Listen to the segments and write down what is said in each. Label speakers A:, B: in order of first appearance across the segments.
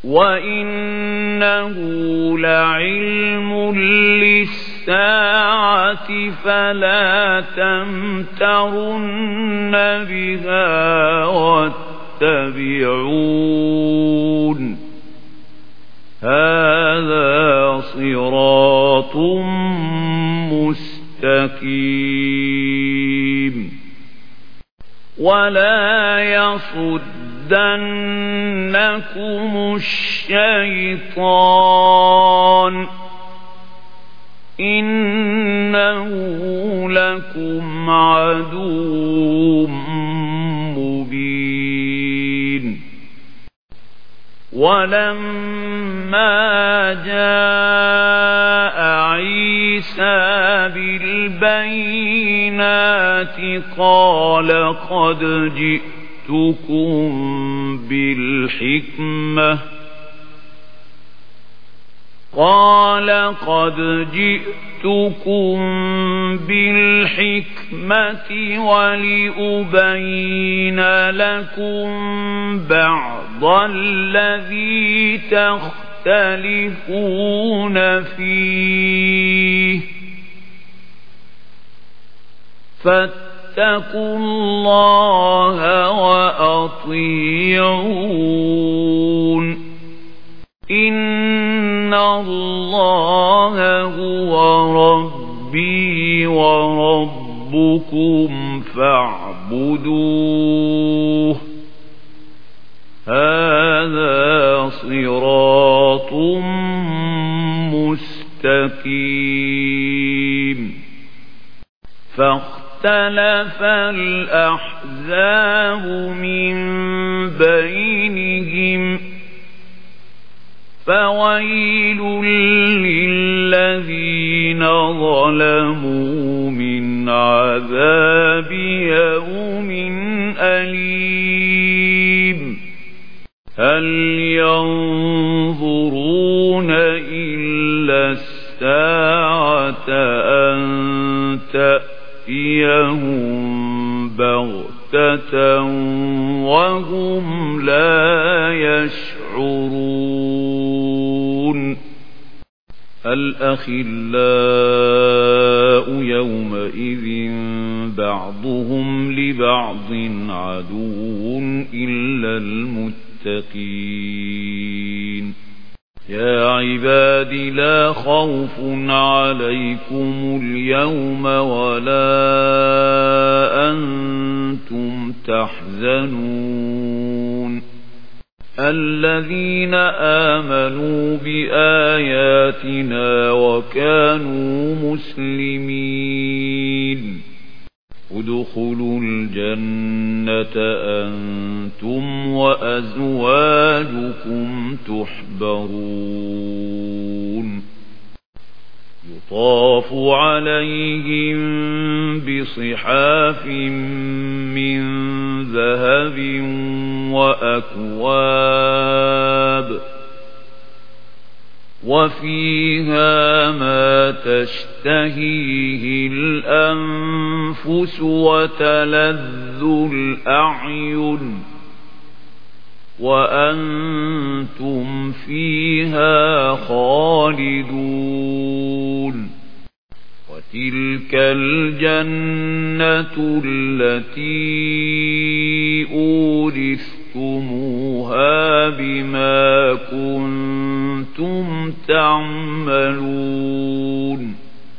A: وَإِنَّهُ لَعِلْمٌ لِّلسَّاعَةِ فَلَا تَمْتَرُنَّ بِهَا وَاتَّبِعُونِ هَذَا صِرَاطٌ مُّسْتَقِيمٌ وَلَا يَصُدَّنَّكُمُ الشَّيْطَانُ إِنَّهُ لَكُمْ عَدُوٌّ مُّبِينٌ وَلَمَّا جَاءَ عِيسَى بِالْبَيِّنَاتِ قَالَ قَدْ جِئْتُكُم بِالْحِكْمَةِ وَلِأُبَيِّنَ لَكُم بَعْضَ الَّذِي تَخْتَلِفُونَ فِيهِ فَاتَّقُوا اللَّهَ وَأَطِيعُونِ إِنَّ اللَّهَ هُوَ رَبِّي وَرَبُّكُمْ فَاعْبُدُوهُ هَذَا صِرَاطٌ مُّسْتَقِيمٌ فَاخْتَلَفَ الْأَحْزَابُ مِن بَيْنِهِمْ فَوَيْلٌ لِّلَّذِينَ ظَلَمُوا مِنْ عَذَابِ يَوْمٍ أَلِيمٍ هَلْ يَنظُرُونَ إِلَّا السَّاعَةَ أَن تَأْتِيَهُم بَغْتَةً وَهُمْ لَا يَشْعُرُونَ الْأَخِلَّاءُ يَوْمَئِذٍ بَعْضُهُمْ لِبَعْضٍ عَدُوٌّ إِلَّا الْمُتَّقِينَ يَا عِبَادِ لَا خَوْفٌ عَلَيْكُمُ الْيَوْمَ وَلَا أَنْتُمْ تَحْزَنُونَ الَّذِينَ آمَنُوا بِآيَاتِنَا وَكَانُوا مُسْلِمِينَ ادْخُلُوا الْجَنَّةَ أَنْتُمْ وَأَزْوَاجُكُمْ تُحْبَرُونَ يُطَافُ عَلَيْهِمْ بِصِحَافٍ مِّن ذَهَبٍ وَأَكْوَابٍ وَفِيهَا مَا تَشْتَهِيهِ الْأَنفُسُ وَتَلَذُّ الْأَعْيُنُ وَأَنْتُمْ فِيهَا خَالِدُونَ وَتِلْكَ الْجَنَّةُ الَّتِي أُورِثْتُمُوهَا بِمَا كُنتُمْ تَعْمَلُونَ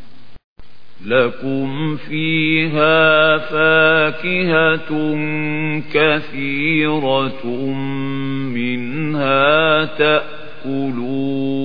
A: لَكُمْ فِيهَا فَاكِهَةٌ كَثِيرَةٌ مِنْهَا تَأْكُلُونَ